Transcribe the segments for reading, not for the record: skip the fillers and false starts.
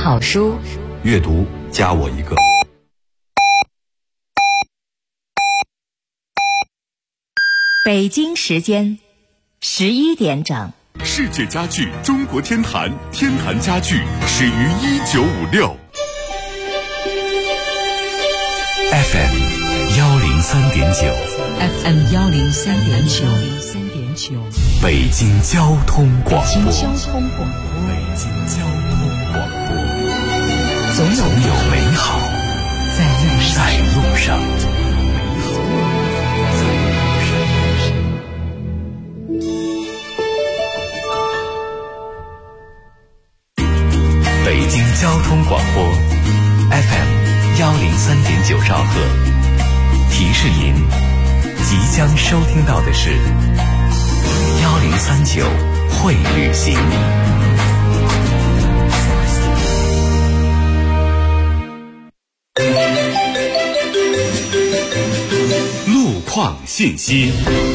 好书， 阅读加我一个。 北京时间11点整。 世界家具中国天坛，天坛家具始于1956。 FM 103.9 FM 103.9， 北京交通广播。 北京交通广播，总有美好在路上。北京交通广播 FM 103.9兆赫，提示您即将收听到的是1039会旅行。 路况信息。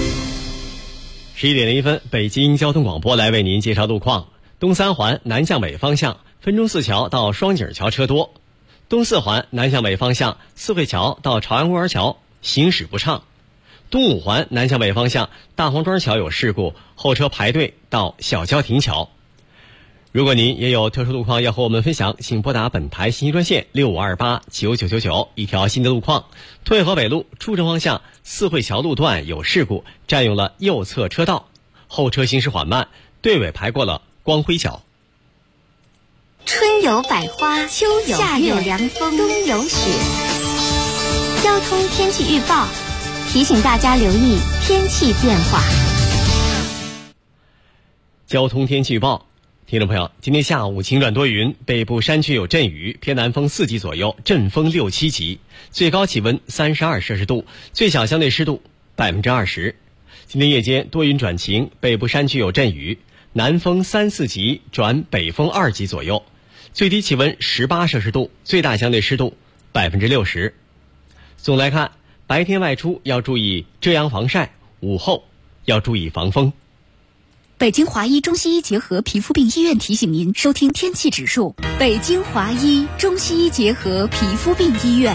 11点01分，北京交通广播来为您介绍路况。东三环南向北方向，分钟寺桥到双井桥车多；东四环南向北方向，四惠桥到朝阳公园桥行驶不畅；东五环南向北方向，大黄庄桥有事故，后车排队到小郊亭桥。如果您也有特殊路况要和我们分享，请拨打本台信息专线65289999。一条新的路况，退河北路出城方向四惠桥路段有事故，占用了右侧车道，后车行驶缓慢，队尾排过了光辉桥。 春有百花，秋有夏有凉风，冬有雪。交通天气预报提醒大家留意天气变化。 交通天气预报，听众朋友，今天下午晴转多云，北部山区有阵雨，偏南风4级左右，阵风6、7级，最高气温32摄氏度，最小相对湿度20%。今天夜间多云转晴，北部山区有阵雨，南风3、4级转北风2级左右，最低气温18摄氏度，最大相对湿度60%。总来看，白天外出要注意遮阳防晒，午后要注意防风。 北京华医中西医结合皮肤病医院提醒您收听天气指数。北京华医中西医结合皮肤病医院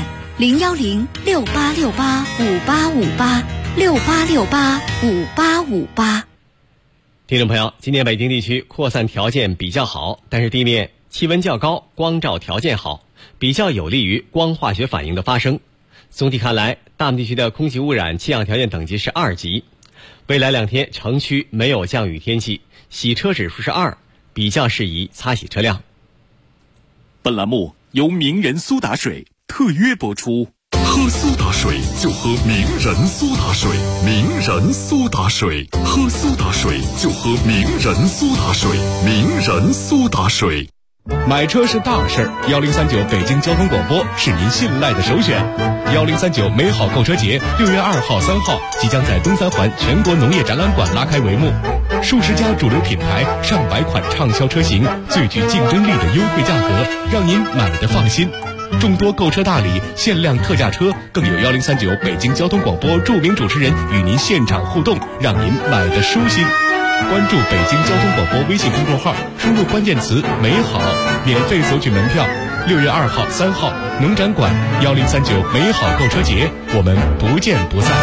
，01068685858，68685858。 听众朋友，今天北京地区扩散条件比较好，但是地面气温较高，光照条件好，比较有利于光化学反应的发生。总体看来，大部分地区的空气污染气象条件等级是2级。未来2天城区没有降雨天气，洗车指数是2，比较适宜擦洗车辆。 本栏目由名人苏打水特约播出。喝苏打水就喝名人苏打水，名人苏打水，喝苏打水就喝名人苏打水，名人苏打水。 买车是大事儿，1039北京交通广播是您信赖的首选。1039美好购车节6月2号、3号即将在东三环全国农业展览馆拉开帷幕，数十家主流品牌、上百款畅销车型，最具竞争力的优惠价格，让您买得放心。众多购车大礼、限量特价车，更有1039北京交通广播著名主持人与您现场互动，让您买得舒心。关注北京交通广播微信公众号，输入关键词美好，免费索取门票。6月2号、3号农展馆1039美好购车节，我们不见不散。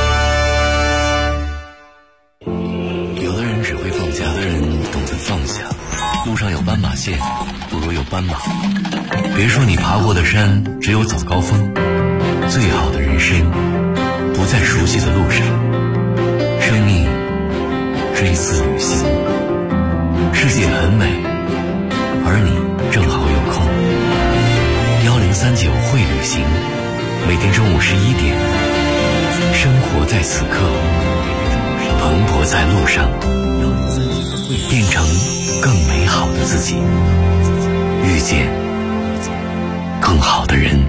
有的人只会放下，有的人懂得放下。路上有斑马线，不如有斑马。别说你爬过的山只有早高峰，最好的人生不在熟悉的路上。生命是一次旅行，世界很美，而你正好有空。1039会旅行，每天中午11点，生活在此刻，蓬勃在路上，变成更美好的自己，遇见更好的人。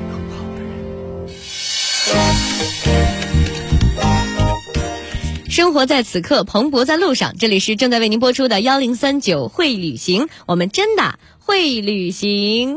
生活在此刻，蓬勃在路上。这里是正在为您播出的1039会旅行，我们真的会旅行。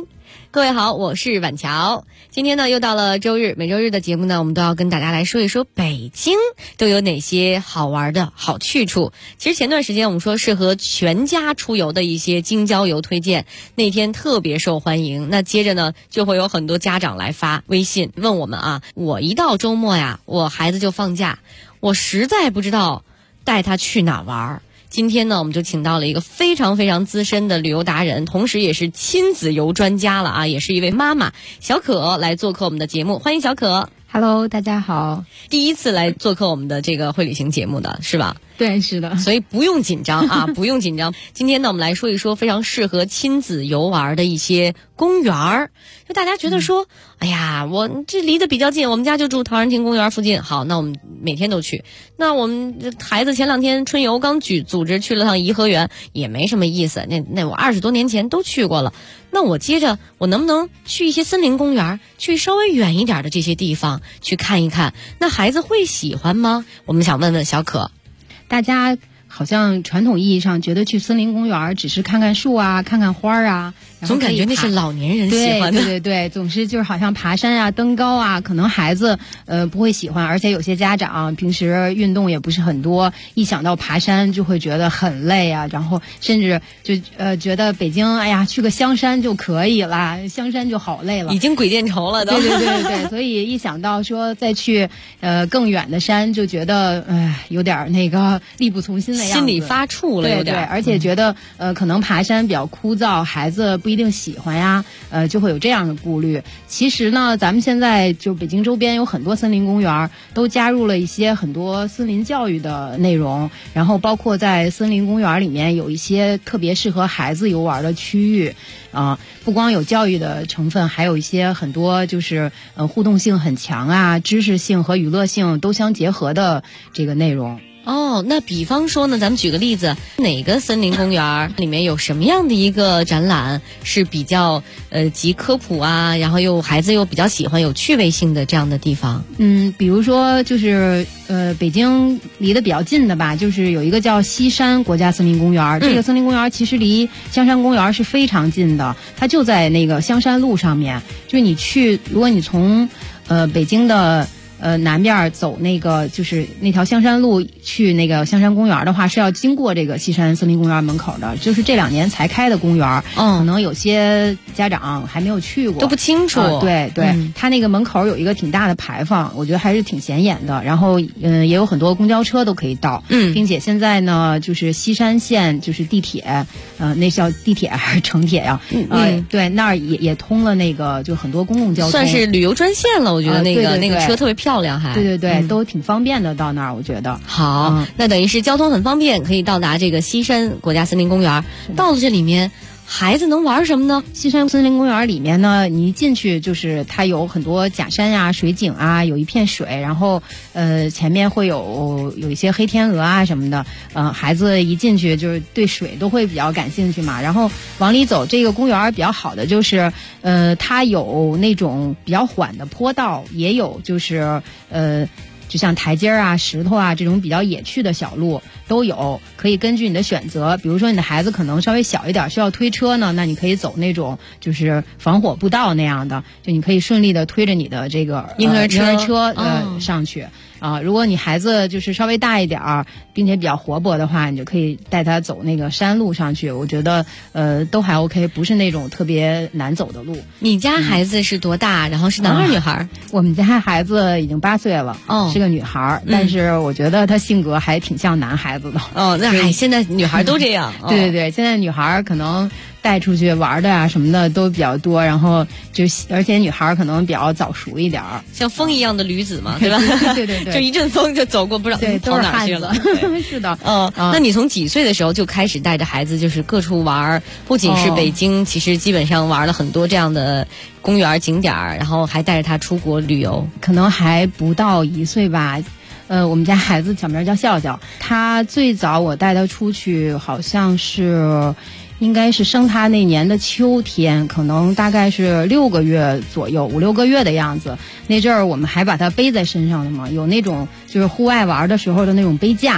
各位好，我是婉乔。今天呢又到了周日，每周日的节目呢，我们都要跟大家来说一说北京都有哪些好玩的好去处。其实前段时间我们说适合全家出游的一些京郊游推荐，那天特别受欢迎。那接着呢就会有很多家长来发微信问我们啊，我一到周末呀，我孩子就放假，我实在不知道带他去哪玩。今天呢，我们就请到了一个非常非常资深的旅游达人，同时也是亲子游专家了啊，也是一位妈妈小可来做客我们的节目，欢迎小可。 Hello， 大家好。 第一次来做客我们的这个会旅行节目的是吧？ 对，是的。 所以不用紧张啊，不用紧张。今天呢，我们来说一说非常适合亲子游玩的一些公园儿。就大家觉得说，哎呀，我这离得比较近，我们家就住陶然亭公园附近，好，那我们每天都去。那我们孩子前2天春游刚组织去了趟颐和园，也没什么意思。那我20多年前都去过了。那我接着我能不能去一些森林公园，去稍微远一点的这些地方去看一看？那孩子会喜欢吗？我们想问问小可。 大家好像传统意义上觉得去森林公园只是看看树啊，看看花啊， 总感觉那是老年人喜欢的。 对，总是就是好像爬山啊、登高啊，可能孩子不会喜欢，而且有些家长平时运动也不是很多，一想到爬山就会觉得很累啊，然后甚至就觉得北京哎呀去个香山就可以了，香山就好累了， 已经鬼见愁了都。 对，所以一想到说再去更远的山，就觉得有点那个力不从心的样子， 心里发怵了有点。 对，而且觉得可能爬山比较枯燥，孩子不一定喜欢呀，就会有这样的顾虑。其实呢，咱们现在就北京周边有很多森林公园，都加入了一些很多森林教育的内容，然后包括在森林公园里面有一些特别适合孩子游玩的区域啊，不光有教育的成分，还有一些很多就是互动性很强啊，知识性和娱乐性都相结合的这个内容。 哦，那比方说呢，咱们举个例子，哪个森林公园里面有什么样的一个展览是比较集科普啊，然后孩子又比较喜欢有趣味性的这样的地方？ 比如说就是北京离得比较近的吧，就是有一个叫西山国家森林公园，这个森林公园其实离香山公园是非常近的，它就在那个香山路上面。就是你去，如果你从北京的南边走那个就是那条香山路去那个香山公园的话，是要经过这个西山森林公园门口的，就是这2年才开的公园。可能有些家长还没有去过， 都不清楚。 对，它那个门口有一个挺大的牌坊，我觉得还是挺显眼的。然后也有很多公交车都可以到，并且现在呢，就是西山线就是地铁，那叫地铁还是城铁呀？对，那儿也通了那个就很多公共交通， 算是旅游专线了。我觉得那个车特别漂亮，还对，都挺方便的到那儿，我觉得。 好，那等于是交通很方便，可以到达这个西山国家森林公园。到了这里面，孩子能玩什么呢？ 西山森林公园里面呢，你一进去就是它有很多假山呀、水景啊，有一片水，然后前面会有一些黑天鹅啊什么的，孩子一进去就是对水都会比较感兴趣嘛。然后往里走，这个公园比较好的就是它有那种比较缓的坡道，也有就是就像台阶啊、石头啊这种比较野趣的小路都有，可以根据你的选择，比如说你的孩子可能稍微小一点，需要推车呢，那你可以走那种就是防火步道那样的，就你可以顺利的推着你的这个婴儿车上去。如果你孩子就是稍微大一点儿，并且比较活泼的话，你就可以带他走那个山路上去。我觉得都还 OK， 不是那种特别难走的路。 你家孩子是多大？然后是男孩女孩？ 我们家孩子已经8岁了，是个女孩，但是我觉得她性格还挺像男孩子的。 那现在女孩都这样。 对，现在女孩可能带出去玩的啊什么的都比较多，然后而且女孩可能比较早熟一点， 像风一样的驴子嘛，对吧？ 对。 就一阵风就走过，不知道跑哪去了。 是的。 那你从几岁的时候就开始带着孩子就是各处玩？不仅是北京，其实基本上玩了很多这样的公园景点，然后还带着他出国旅游。 可能还不到1岁吧。我们家孩子小名叫笑笑，他最早我带他出去好像是应该是生他那年的秋天，可能大概是6个月左右，5、6个月的样子。那阵儿我们还把他背在身上的嘛，有那种就是户外玩的时候的那种背架，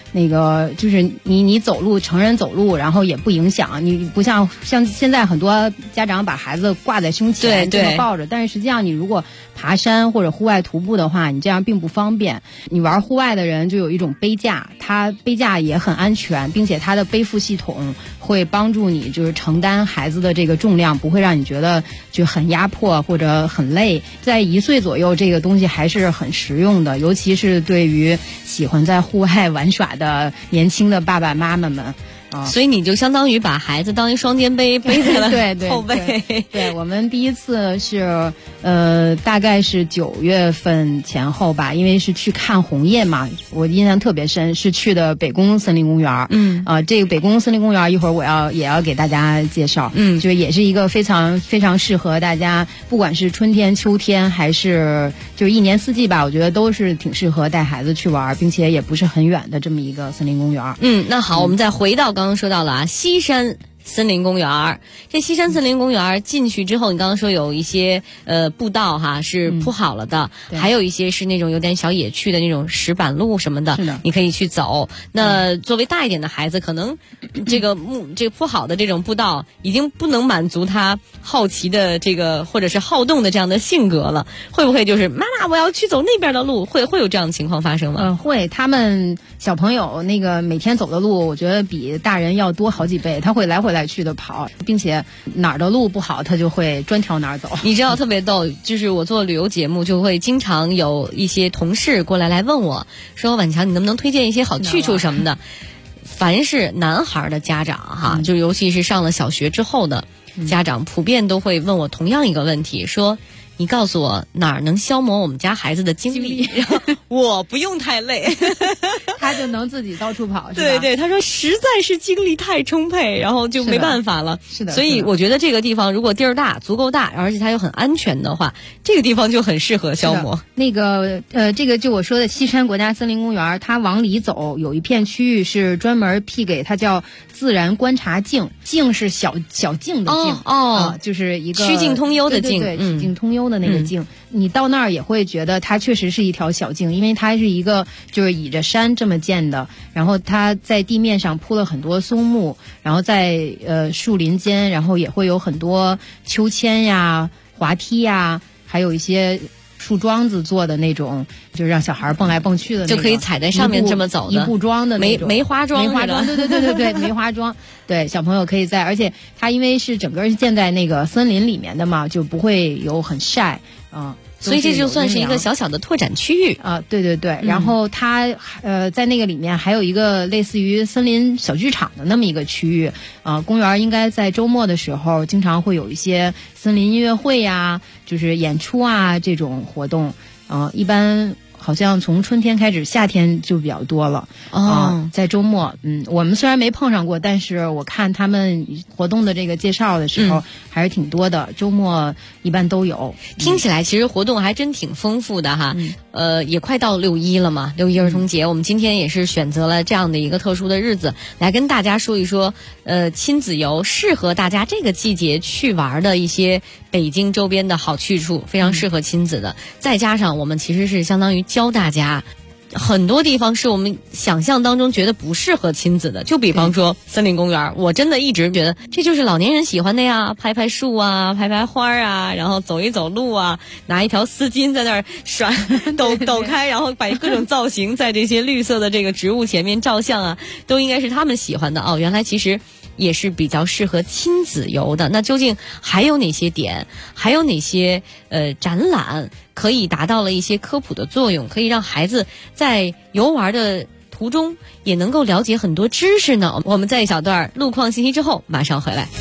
那个就是你走路，成人走路，然后也不影响，你不像现在很多家长把孩子挂在胸前这么抱着，但是实际上你如果爬山或者户外徒步的话，你这样并不方便。你玩户外的人就有一种背架，它背架也很安全，并且它的背负系统会帮助你就是承担孩子的这个重量，不会让你觉得就很压迫或者很累。在1岁左右，这个东西还是很实用的，尤其是对于喜欢在户外玩耍的年轻的爸爸妈妈们。 所以你就相当于把孩子当一双肩背背在了后背。 对，我们第一次是大概是9月份前后吧，因为是去看红叶嘛，我印象特别深，是去的北宫森林公园。这个北宫森林公园一会儿也要给大家介绍。就是也是一个非常非常适合大家，不管是春天、秋天还是就是一年四季吧，我觉得都是挺适合带孩子去玩，并且也不是很远的这么一个森林公园。 那好，我们再回到刚刚说到了西山森林公园。这西山森林公园进去之后，你刚刚说有一些步道哈是铺好了的，还有一些是那种有点小野趣的那种石板路什么的，你可以去走。那作为大一点的孩子，可能这个铺好的这种步道已经不能满足他好奇的这个或者是好动的这样的性格了，会不会就是妈妈我要去走那边的路，会有这样的情况发生吗？ 会，他们小朋友那个每天走的路，我觉得比大人要多好几倍，他会来回来去的跑，并且哪儿的路不好他就会专挑哪儿走。 你知道特别逗，就是我做旅游节目就会经常有一些同事过来问我说，婉强你能不能推荐一些好去处什么的。凡是男孩的家长哈，就尤其是上了小学之后的家长，普遍都会问我同样一个问题，说你告诉我哪儿能消磨我们家孩子的精力？我不用太累， 他就能自己到处跑。 对，他说实在是精力太充沛，然后就没办法了。 是的， 所以我觉得这个地方如果地儿大，足够大，而且它又很安全的话，这个地方就很适合消磨。 那个这个就我说的西山国家森林公园，它往里走有一片区域是专门辟给它叫自然观察径，径是小径的径，就是一个曲径通幽的径， 对，曲径通幽的那个径。你到那儿也会觉得它确实是一条小径，因为它是一个就是倚着山这么建的，然后它在地面上铺了很多松木，然后在树林间，然后也会有很多秋千呀、滑梯呀，还有一些树桩子做的那种，就是让小孩蹦来蹦去的那种， 就可以踩在上面这么走的一步桩的那种梅花桩， 对，梅花桩，对，小朋友可以在，而且它因为是整个是建在那个森林里面的嘛，就不会有很晒所以这就算是一个小小的拓展区域啊，对，然后它在那个里面还有一个类似于森林小剧场的那么一个区域公园应该在周末的时候经常会有一些森林音乐会呀，就是演出啊这种活动一般好像从春天开始，夏天就比较多了在周末我们虽然没碰上过，但是我看他们活动的这个介绍的时候还是挺多的，周末一般都有。 听起来其实活动还真挺丰富的哈也快到6·1了嘛，6·1儿童节，我们今天也是选择了这样的一个特殊的日子来跟大家说一说亲子游适合大家这个季节去玩的一些北京周边的好去处，非常适合亲子的再加上我们其实是相当于教大家很多地方是我们想象当中觉得不适合亲子的，就比方说森林公园，我真的一直觉得这就是老年人喜欢的呀，拍拍树啊，拍拍花啊，然后走一走路啊，拿一条丝巾在那儿甩抖开，然后摆各种造型在这些绿色的这个植物前面照相啊，都应该是他们喜欢的原来其实也是比较适合亲子游的。那究竟还有哪些点，还有哪些展览可以达到了一些科普的作用，可以让孩子在游玩的途中也能够了解很多知识呢？我们在一小段路况信息之后马上回来。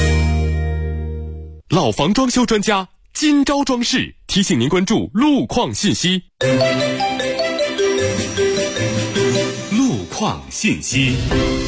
老房装修专家今朝装饰提醒您关注路况信息。 路况信息。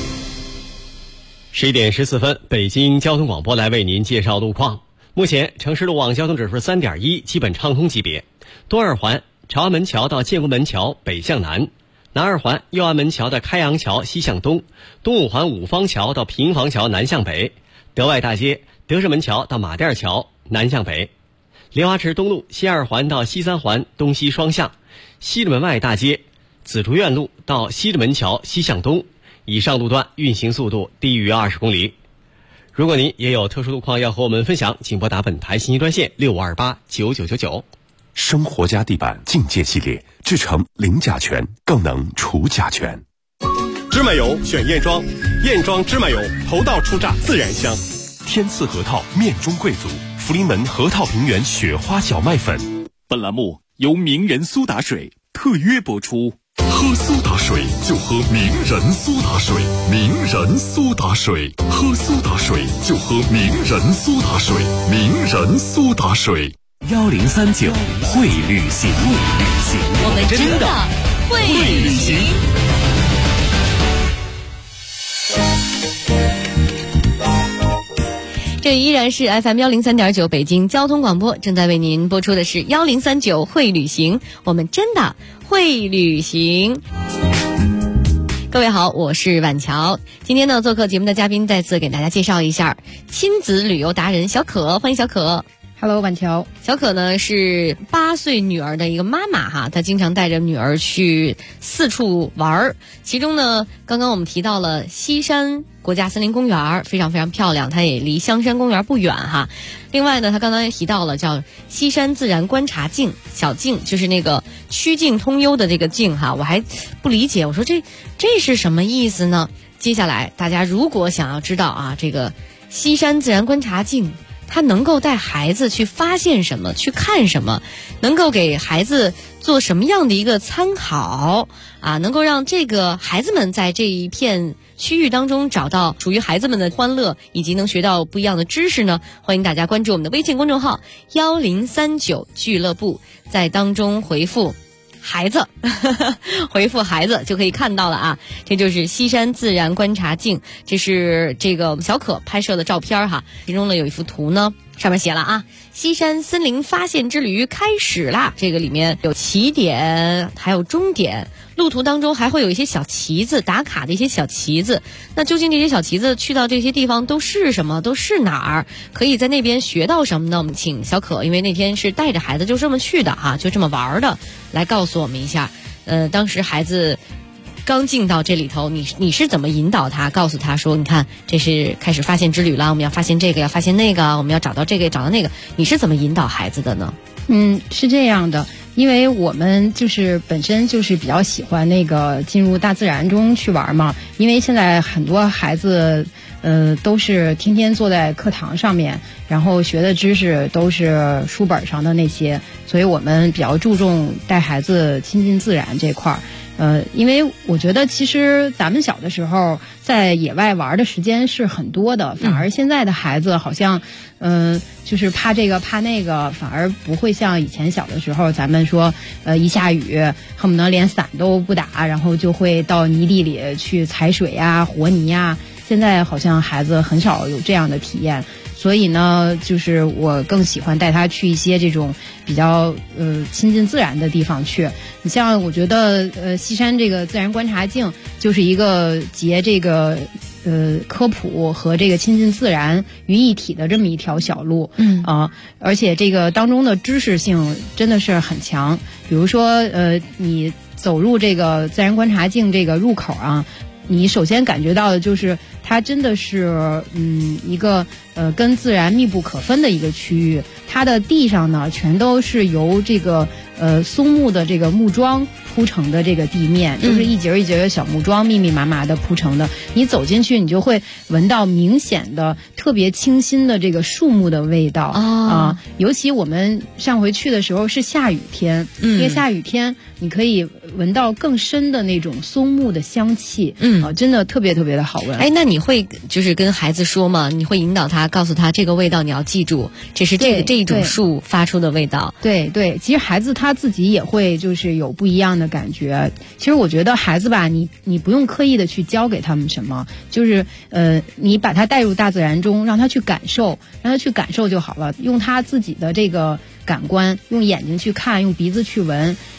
11点14分，北京交通广播来为您介绍路况。目前城市路网交通指数 3.1， 基本畅通级别。东二环朝安门桥到建国门桥北向南，南二环右安门桥的开阳桥西向东，东五环五方桥到平房桥南向北，德外大街德胜门桥到马甸桥南向北，莲花池东路西二环到西三环东西双向，西直门外大街紫竹院路到西直门桥西向东，以上路段运行速度低于20公里。如果您也有特殊路况要和我们分享，请拨打本台信息专线65289999。 生活家地板境界系列，制成零甲醛，更能除甲醛。 芝麻油选燕庄，燕庄芝麻油头道出榨自然香。 天赐核桃面中贵族，福临门核桃平原雪花小麦粉。 本栏目由名人苏打水特约播出。 喝苏打水就喝名人苏打水，名人苏打水，喝苏打水就喝名人苏打水，名人苏打水。 1039会旅行， 我们真的会旅行。这依然是 FM103.9 北京交通广播，正在为您播出的是1039会旅行，我们真的会旅行。各位好，我是婉乔。今天呢，做客节目的嘉宾再次给大家介绍一下亲子旅游达人小可，欢迎小可。 Hello， 婉乔。 小可呢是8岁女儿的一个妈妈哈，她经常带着女儿去四处玩儿。其中呢，刚刚我们提到了西山国家森林公园，非常非常漂亮，它也离香山公园不远哈。另外呢，她刚刚也提到了叫西山自然观察径，小径就是那个曲径通幽的这个径哈，我还不理解，我说这是什么意思呢？接下来大家如果想要知道啊，这个西山自然观察径它能够带孩子去发现什么，去看什么，能够给孩子做什么样的一个参考啊，能够让这个孩子们在这一片区域当中找到属于孩子们的欢乐，以及能学到不一样的知识呢？欢迎大家关注我们的微信公众号1039俱乐部，在当中回复孩子回复孩子就可以看到了啊，这就是西山自然观察径，这是这个小可拍摄的照片哈，其中呢有一幅图呢，上面写了啊，西山森林发现之旅开始啦，这个里面有起点还有终点，路途当中还会有一些小旗子，打卡的一些小旗子，那究竟这些小旗子去到这些地方都是什么，都是哪儿，可以在那边学到什么呢？我们请小可，因为那天是带着孩子就这么去的哈，就这么玩的，来告诉我们一下当时孩子刚进到这里头，你是怎么引导他，告诉他说，你看这是开始发现之旅了，我们要发现这个，要发现那个，我们要找到这个，找到那个，你是怎么引导孩子的呢？ 是这样的，因为我们就是本身就是比较喜欢那个进入大自然中去玩嘛，因为现在很多孩子都是天天坐在课堂上面，然后学的知识都是书本上的那些，所以我们比较注重带孩子亲近自然这块儿。因为我觉得其实咱们小的时候在野外玩的时间是很多的，反而现在的孩子好像就是怕这个怕那个，反而不会像以前小的时候咱们说一下雨恨不得连伞都不打，然后就会到泥地里去踩水啊和泥啊，现在好像孩子很少有这样的体验，所以呢就是我更喜欢带他去一些这种比较亲近自然的地方去。你像我觉得西山这个自然观察径就是一个结这个科普和这个亲近自然于一体的这么一条小路，而且这个当中的知识性真的是很强。比如说你走入这个自然观察径这个入口啊，你首先感觉到的就是它真的是一个跟自然密不可分的一个区域，它的地上呢全都是由这个松木的这个木桩铺成的这个地面，就是一节一节的小木桩密密麻麻的铺成的，你走进去你就会闻到明显的特别清新的这个树木的味道尤其我们上回去的时候是下雨天，因为下雨天你可以闻到更深的那种松木的香气，真的特别特别的好闻。 那你会就是跟孩子说吗？你会引导他，告诉他这个味道你要记住，这是这一种树发出的味道。 对对，其实孩子他自己也会就是有不一样的感觉。其实我觉得孩子吧，你不用刻意的去教给他们什么，就是你把他带入大自然中，让他去感受就好了，用他自己的这个感官，用眼睛去看，用鼻子去闻。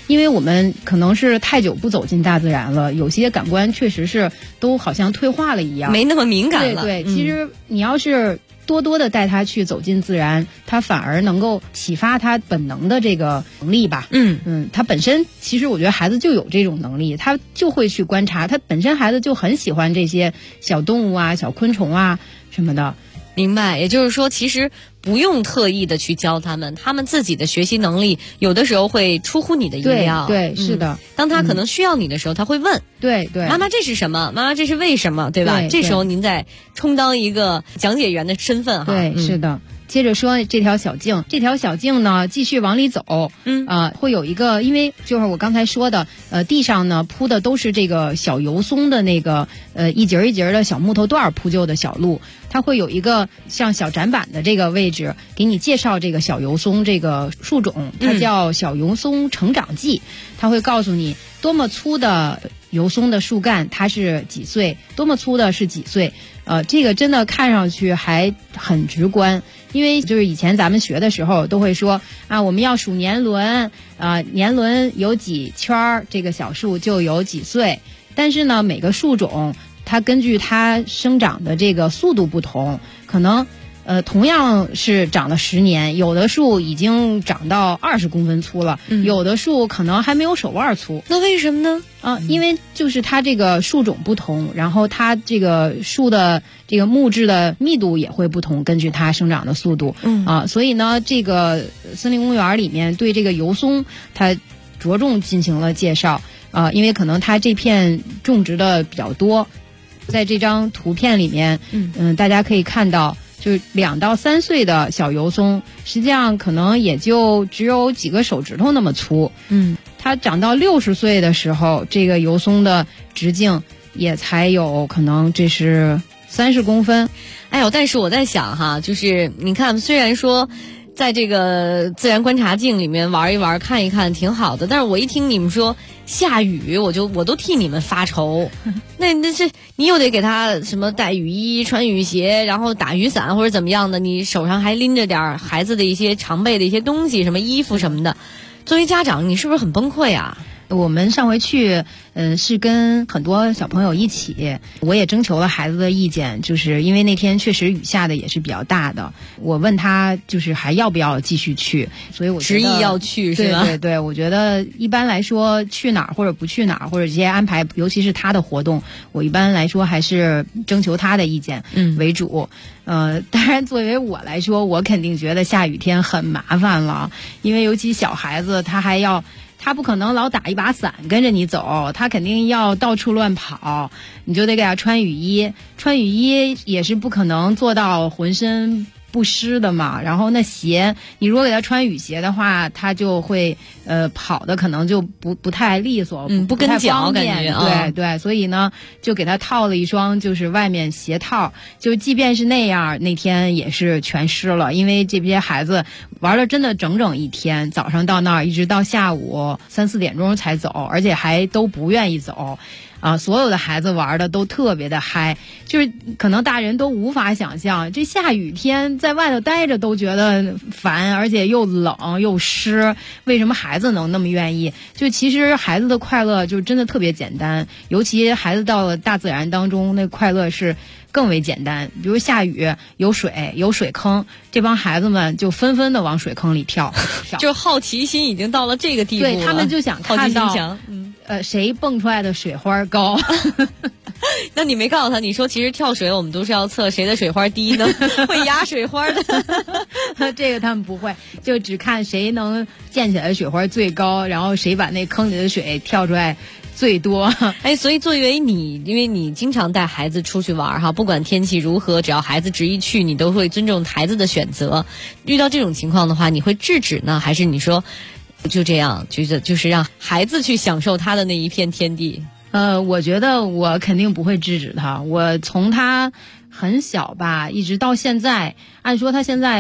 因为我们可能是太久不走进大自然了，有些感官确实是都好像退化了一样， 没那么敏感了。 对，其实你要是多多的带他去走进自然，他反而能够启发他本能的这个能力吧。他本身其实我觉得孩子就有这种能力，他就会去观察，他本身孩子就很喜欢这些小动物啊、小昆虫啊什么的。 明白，也就是说其实不用特意的去教他们，他们自己的学习能力有的时候会出乎你的意料。 对，是的。 当他可能需要你的时候，他会问， 对， 妈妈这是什么？妈妈这是为什么？对吧？这时候您再充当一个讲解员的身份哈。 对，是的。接着说这条小径呢，继续往里走，会有一个，因为就是我刚才说的，地上呢铺的都是这个小油松的那个一节一节的小木头段铺就的小路，它会有一个像小展板的这个位置，给你介绍这个小油松这个树种，它叫小油松成长记，它会告诉你多么粗的油松的树干它是几岁，多么粗的是几岁，这个真的看上去还很直观。因为就是以前咱们学的时候都会说啊，我们要数年轮，年轮有几圈，这个小树就有几岁。但是呢，每个树种它根据它生长的这个速度不同，可能同样是长了10年，有的树已经长到20公分粗了，有的树可能还没有手腕粗。 那为什么呢？ 因为就是它这个树种不同，然后它这个树的这个木质的密度也会不同，根据它生长的速度。所以呢，这个森林公园里面对这个油松它着重进行了介绍。因为可能它这片种植的比较多，在这张图片里面，大家可以看到。就是2到3岁的小油松，实际上可能也就只有几个手指头那么粗。它长到60岁的时候，这个油松的直径也才有可能这是30公分。 哎呦，但是我在想哈，就是你看，虽然说在这个自然观察镜里面玩一玩、看一看挺好的，但是我一听你们说下雨，我都替你们发愁。那是你又得给他什么带雨衣、穿雨鞋，然后打雨伞或者怎么样的，你手上还拎着点孩子的一些常备的一些东西，什么衣服什么的。作为家长，你是不是很崩溃啊？ 我们上回去，是跟很多小朋友一起，我也征求了孩子的意见，就是因为那天确实雨下的也是比较大的，我问他就是还要不要继续去，所以我觉得执意要去是吧？ 对，我觉得一般来说去哪儿或者不去哪儿，或者这些安排，尤其是他的活动，我一般来说还是征求他的意见为主。当然作为我来说，我肯定觉得下雨天很麻烦了，因为尤其小孩子他不可能老打一把伞跟着你走，他肯定要到处乱跑，你就得给他穿雨衣。穿雨衣也是不可能做到浑身不湿的嘛。然后那鞋，你如果给他穿雨鞋的话，他就会跑的可能就不太利索， 不跟脚感觉。 对，所以呢，就给他套了一双就是外面鞋套，就即便是那样，那天也是全湿了，因为这些孩子玩了真的整整一天，早上到那儿一直到下午3、4点钟才走，而且还都不愿意走。所有的孩子玩的都特别的嗨，就是可能大人都无法想象，这下雨天在外头待着都觉得烦，而且又冷又湿，为什么孩子能那么愿意？就其实孩子的快乐就真的特别简单，尤其孩子到了大自然当中，那快乐是更为简单。比如下雨有水有水坑，这帮孩子们就纷纷的往水坑里跳， 就是好奇心已经到了这个地步了。 对，他们就想看到谁蹦出来的水花高。 那你没告诉他，你说其实跳水我们都是要测谁的水花低呢？会压水花的。 这个他们不会，就只看谁能溅起来的水花最高，然后谁把那坑里的水跳出来最多。 所以作为你，因为你经常带孩子出去玩哈，不管天气如何，只要孩子执意去，你都会尊重孩子的选择。遇到这种情况的话，你会制止呢，还是你说就这样，就是让孩子去享受他的那一片天地？ 我觉得我肯定不会制止他。我从他很小吧，一直到现在，按说他现在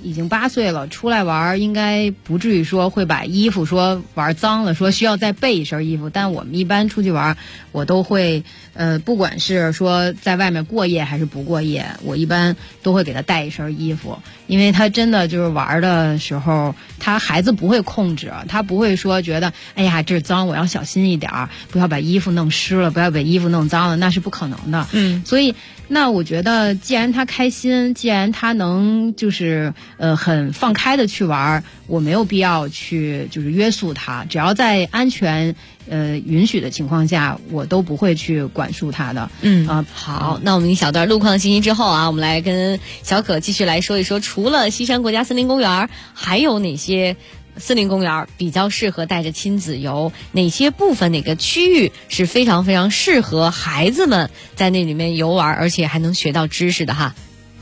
已经8岁了，出来玩应该不至于说会把衣服说玩脏了，说需要再备一身衣服。但我们一般出去玩，我都会不管是说在外面过夜还是不过夜，我一般都会给他带一身衣服，因为他真的就是玩的时候，孩子不会控制，他不会说觉得哎呀这脏我要小心一点，不要把衣服弄湿了，不要把衣服弄脏了，那是不可能的。所以那我觉得既然他开心，既然他能就是很放开的去玩，我没有必要去就是约束他，只要在安全允许的情况下，我都不会去管束他的。 好，那我们一小段路况信息之后啊，我们来跟小可继续来说一说，除了西山国家森林公园，还有哪些森林公园比较适合带着亲子游？哪些部分哪个区域是非常非常适合孩子们在那里面游玩，而且还能学到知识的哈？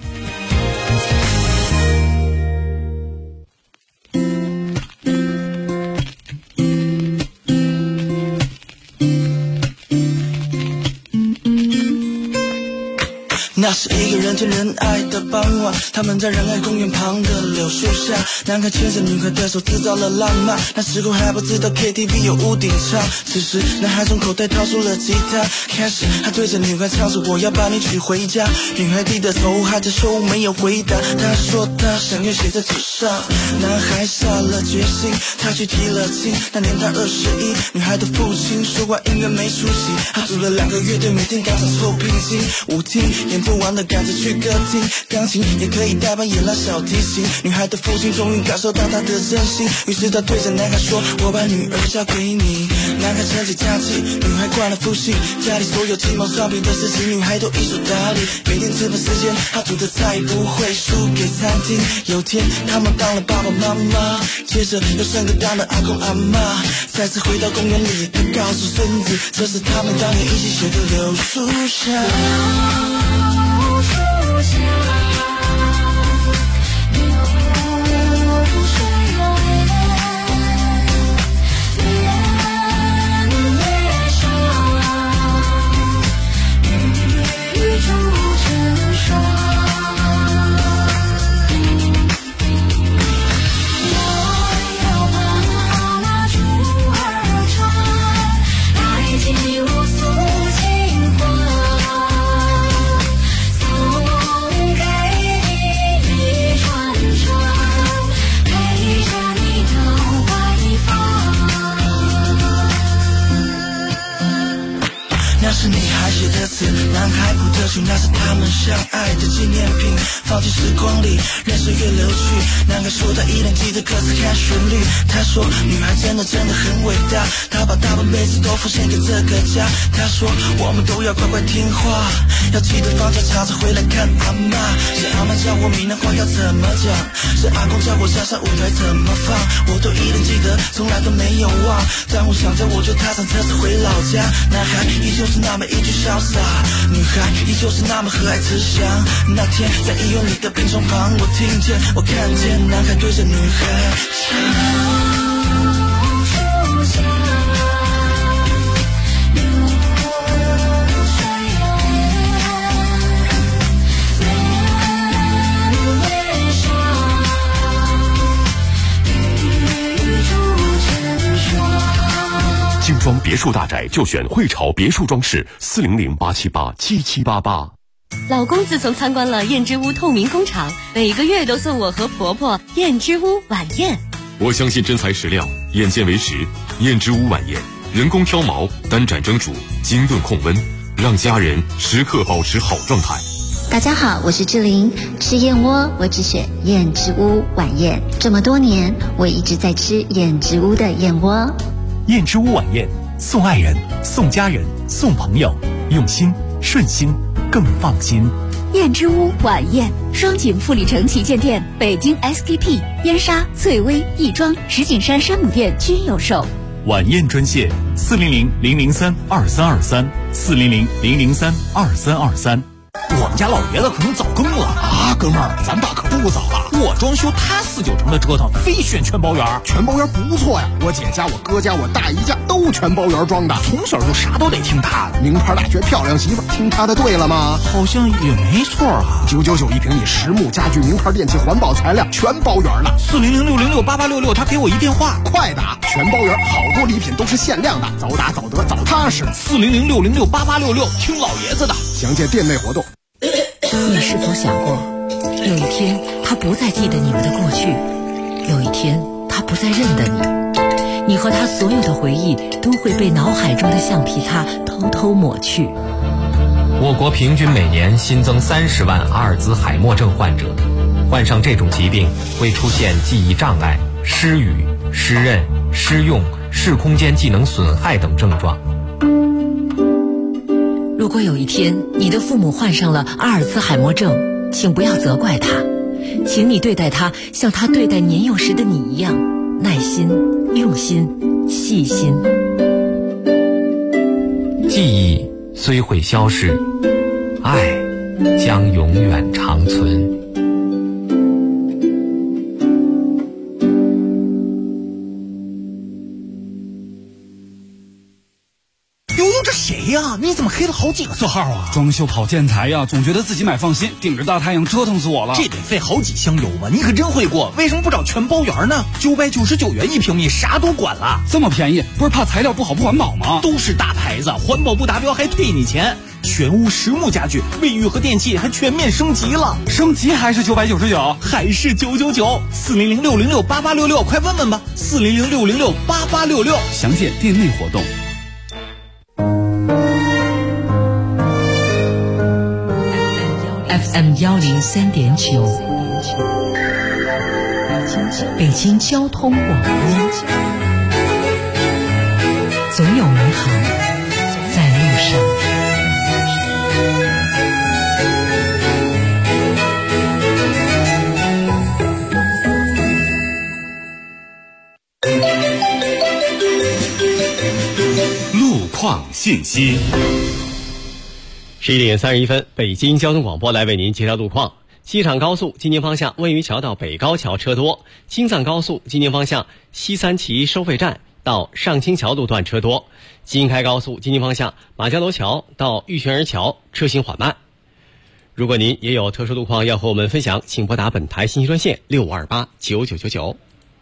那是一个人见人爱的傍晚，他们在仁爱公园旁的柳树下，男孩牵着女孩的手制造了浪漫，那时候还不知道 KTV 有屋顶唱。此时男孩从口袋掏出了吉他，开始他对着女孩唱着我要把你娶回家。女孩低着头还在说没有回答，他说他想要写在纸上。男孩下了决心，他去提了亲，那年他21，女孩的父亲说话音乐没出息，他组了2个乐队，每天赶场凑聘金，舞厅演不完的赶着去歌厅，钢琴也可以代班演拉小提琴。女孩的父亲终于感受到她的真心，于是他对着男孩说我把女儿交给你。男孩撑起假期，女孩惯了复习，家里所有鸡毛蒜皮的事情女孩都一手打理，每天吃饭时间她煮的菜不会输给餐厅。有天他们当了爸爸妈妈，接着又生个当了阿公阿嬷，再次回到公园里，他告诉孙子这是他们当年一起写的柳树下。树下，流水月上，雨珠成双。我要把蜡烛儿传，爱情无诉情话。那是女孩写的词，男孩谱的曲，那是他们相爱的纪念品，放进时光里，任岁月流去。男孩说他依然记得歌词和旋律，他说女孩真的很伟大，他把大半辈子都奉献给这个家。他说我们都要乖乖听话，要记得放假常常回来看阿嬷。是阿嬷教我闽南话要怎么讲，是阿公教我山上舞台怎么放，我都依然记得，从来都没有忘。当我想着我就踏上车子回老家，男孩依旧是那么一句潇洒，女孩依旧是那么和蔼慈祥。那天在医院里的病床旁，我听见我看见男孩对着女孩唱。 精装别墅大宅就选汇潮别墅装饰，400-878-7788。 老公自从参观了燕之屋透明工厂，每个月都送我和婆婆燕之屋晚宴。 我相信真材实料，眼见为实。燕之屋晚宴，人工挑毛，单盏蒸煮，精炖控温，让家人时刻保持好状态。 大家好，我是志玲，吃燕窝我只选燕之屋晚宴。这么多年，我一直在吃燕之屋的燕窝。 燕之屋晚宴，送爱人，送家人，送朋友，用心顺心更放心。 燕之屋晚宴，双井富力城旗舰店、北京 SKP、燕莎、翠微、亦庄、石景山山姆店均有售。 晚宴专线400-003-2323，400-003-2323。 我们家老爷子可能早更了啊，哥们儿，咱爸可不早了。我装修他4、9成的折腾，非选全包圆。 全包圆不错呀，我姐家、我哥家、我大姨家都全包圆装的， 从小就啥都得听他的。 名牌大学漂亮媳妇，听他的对了吗？ 好像也没错啊。 999一平米，实木家具、名牌电器、环保材料，全包圆了。 400-606-8866，他给我一电话， 快打！全包圆，好多礼品都是限量的，早打早得早踏实。 400-606-8866，听老爷子的。 详见店内活动。 你是否想过，有一天他不再记得你们的过去，有一天他不再认得你，你和他所有的回忆都会被脑海中的橡皮擦偷偷抹去。 我国平均每年新增30万阿尔兹海默症患者，患上这种疾病会出现记忆障碍、失语、失认、失用、视空间技能损害等症状。 如果有一天你的父母患上了阿尔兹海默症，请不要责怪他，请你对待他像他对待年幼时的你一样，耐心、用心、细心。 记忆虽会消逝，爱将永远长存。 这谁呀？你怎么黑了好几个色号啊？ 装修跑建材呀，总觉得自己买放心，顶着大太阳折腾死我了。 这得费好几箱油吧？你可真会过，为什么不找全包圆呢？999元1平米，啥都管了。 这么便宜，不是怕材料不好不环保吗？ 都是大牌子，环保不达标还退你钱。全屋实木家具，卫浴和电器还全面升级了。 升级还是999？ 还是999？400-606-8866，快问问吧。400-606-8866， 详见店内活动。 FM 103.9，北京交通广播，总有美好在路上。 路况信息。 11点31分，北京交通广播来为您介绍路况。机场高速京宁方向温榆桥到北高桥车多，京藏高速京宁方向西三旗收费站到上清桥路段车多，京开高速京宁方向马家楼桥到玉泉儿桥车行缓慢。如果您也有特殊路况要和我们分享，请拨打本台信息专线65289999。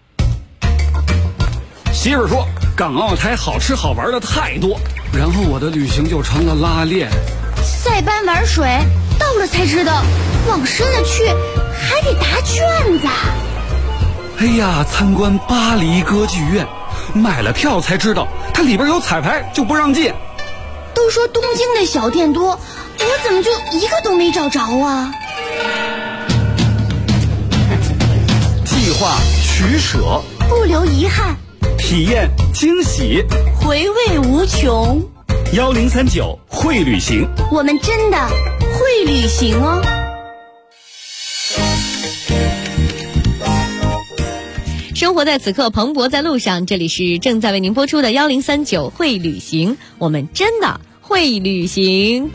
媳妇说港澳台好吃好玩的太多，然后我的旅行就成了拉练。 塞班玩水，到了才知道往深了去还得答卷子。 哎呀，参观巴黎歌剧院，买了票才知道它里边有彩排就不让进。 都说东京的小店多，我怎么就一个都没找着啊？ 计划取舍， 不留遗憾， 体验惊喜， 回味无穷。 1039会旅行， 我们真的会旅行哦。 生活在此刻，蓬勃在路上。这里是正在为您播出的1039会旅行，我们真的会旅行。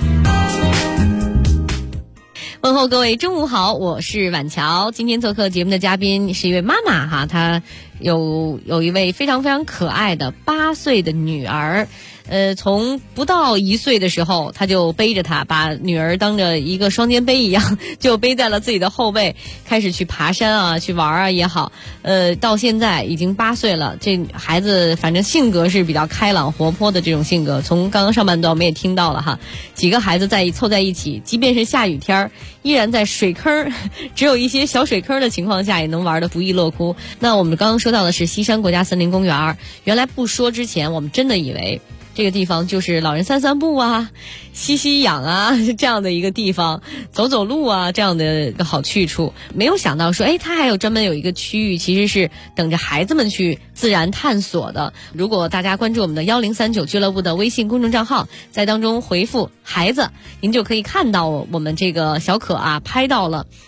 问候各位中午好，我是婉乔。今天做客节目的嘉宾是一位妈妈哈，她有一位非常非常可爱的8岁的女儿。从不到1岁的时候，他就背着她，把女儿当着一个双肩背一样，就背在了自己的后背，开始去爬山啊，去玩啊也好。到现在已经8岁了，这孩子反正性格是比较开朗活泼的这种性格。从刚刚上半段我们也听到了哈，几个孩子凑在一起，即便是下雨天，依然在水坑，只有一些小水坑的情况下，也能玩得不亦乐乎。那我们刚刚说到的是西山国家森林公园，原来不说之前，我们真的以为这个地方就是老人散步啊、吸氧啊这样的一个地方，走路啊这样的一个好去处。没有想到说，它还有专门有一个区域，其实是等着孩子们去自然探索的。如果大家关注我们的1039俱乐部的微信公众账号，在当中回复孩子，您就可以看到我们这个小可啊拍到了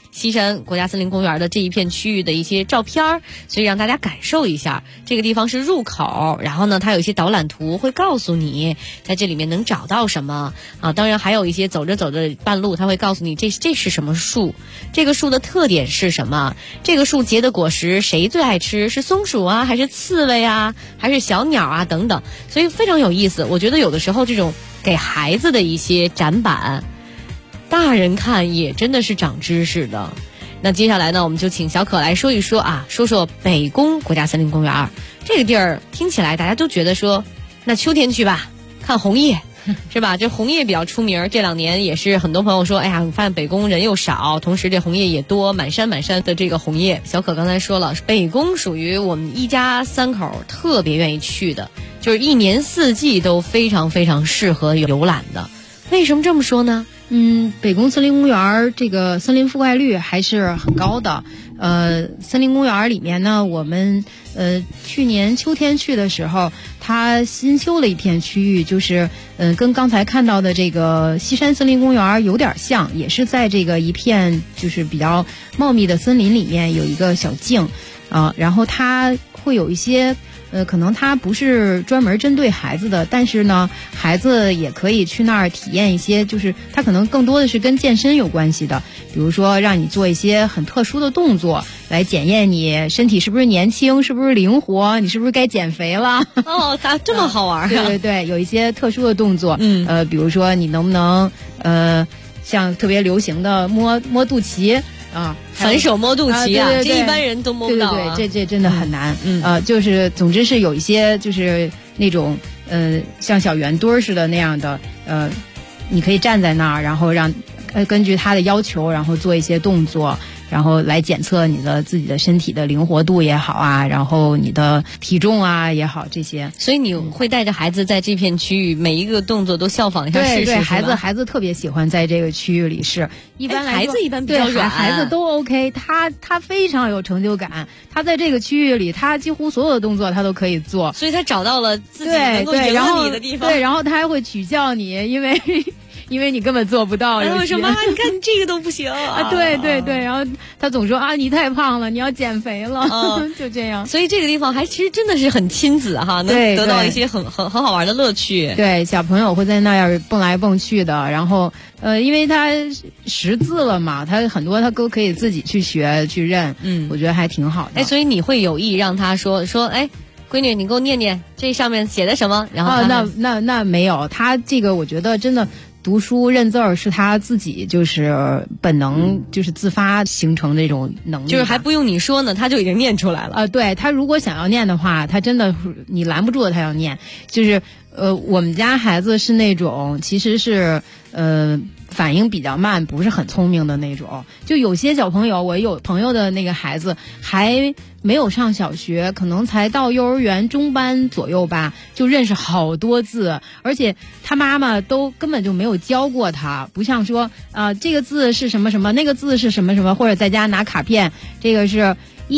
西山国家森林公园的这一片区域的一些照片，所以让大家感受一下。这个地方是入口，然后呢，它有一些导览图会告诉你在这里面能找到什么啊。当然还有一些走着走着半路，它会告诉你这是什么树，这个树的特点是什么，这个树结的果实谁最爱吃，是松鼠啊，还是刺猬啊，还是小鸟啊等等，所以非常有意思。我觉得有的时候这种给孩子的一些展板，大人看也真的是长知识的。那接下来呢，我们就请小可来说一说啊，说说北宫国家森林公园这个地儿，听起来大家都觉得说，那秋天去吧，看红叶。是吧？这红叶比较出名，这2年也是很多朋友说，哎呀，我发现北宫人又少，同时这红叶也多，满山的这个红叶。小可刚才说了，北宫属于我们一家3口特别愿意去的，就是一年4季都非常非常适合游览的。为什么这么说呢？ 北宫森林公园这个森林覆盖率还是很高的。森林公园里面呢，我们去年秋天去的时候，它新修了一片区域，就是跟刚才看到的这个西山森林公园有点像，也是在这个一片就是比较茂密的森林里面有一个小径然后它会有一些可能它不是专门针对孩子的，但是呢，孩子也可以去那儿体验一些，就是它可能更多的是跟健身有关系的，比如说让你做一些很特殊的动作，来检验你身体是不是年轻，是不是灵活，你是不是该减肥了。 哦，咋这么好玩啊？ 对对对，有一些特殊的动作，比如说你能不能像特别流行的摸肚脐。 反手摸肚脐对对对， 这一般人都摸不到对，这真的很难。就是总之是有一些就是那种像小圆墩似的那样的你可以站在那儿，然后让根据他的要求，然后做一些动作，然后来检测你的自己的身体的灵活度也好啊，然后你的体重啊也好这些。 所以你会带着孩子在这片区域每一个动作都效仿一下试试。 对，孩子特别喜欢在这个区域里试。一般来说， 孩子一般比较软， 孩子都 OK， 他非常有成就感。他在这个区域里，他几乎所有的动作他都可以做， 所以他找到了自己能够赢了你的地方。 对，然后他还会取笑你，因为你根本做不到。 然后说妈，你看你这个都不行啊！对对对，然后他总说啊，你太胖了，你要减肥了，就这样。 所以这个地方其实真的是很亲子哈，能得到一些很好玩的乐趣。 对，小朋友会在那儿蹦来蹦去的，然后因为他识字了嘛，他很多他都可以自己去学去认，我觉得还挺好的。 所以你会有意让他说，哎。闺女，你给我念念这上面写的什么？然后那没有，他这个我觉得真的读书认字儿是他自己就是本能，就是自发形成的这种能力， 就是还不用你说呢，他就已经念出来了。 对，他如果想要念的话，他真的你拦不住他要念。就是我们家孩子是那种其实是反应比较慢，不是很聪明的那种。就有些小朋友，我有朋友的那个孩子还没有上小学，可能才到幼儿园中班左右吧，就认识好多字，而且他妈妈都根本就没有教过他，不像说这个字是什么什么，那个字是什么什么，或者在家拿卡片，这个是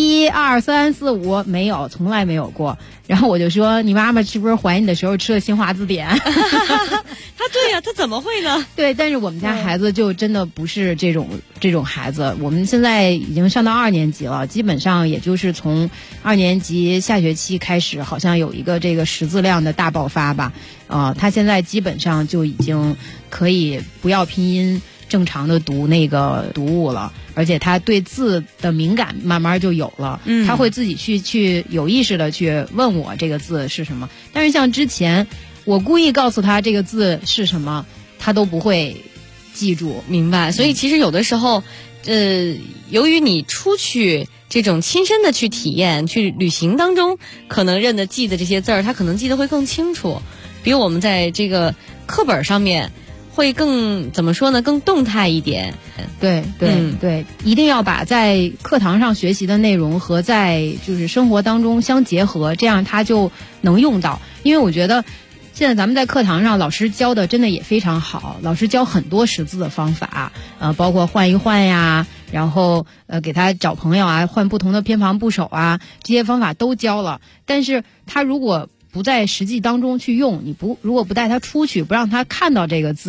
1、2、3、4、5，没有，从来没有过。然后我就说，你妈妈是不是怀你的时候吃了新华字典？ 他对呀，他怎么会呢？ 对，但是我们家孩子就真的不是这种孩子。我们现在已经上到2年级了，基本上也就是从2年级下学期开始，好像有一个这个识字量的大爆发吧。他现在基本上就已经可以不要拼音正常的读那个读物了，而且他对字的敏感慢慢就有了。他会自己去有意识的去问我这个字是什么。但是像之前我故意告诉他这个字是什么，他都不会记住。 明白。所以其实有的时候由于你出去这种亲身的去体验去旅行当中，可能记的这些字儿，他可能记得会更清楚，比我们在这个课本上面会更怎么说呢？更动态一点。 对对对，一定要把在课堂上学习的内容和在就是生活当中相结合，这样他就能用到。因为我觉得现在咱们在课堂上老师教的真的也非常好，老师教很多识字的方法，包括换一换呀，然后给他找朋友啊，换不同的偏旁部首啊，这些方法都教了。但是他如果不在实际当中去用，如果不带他出去，不让他看到这个字，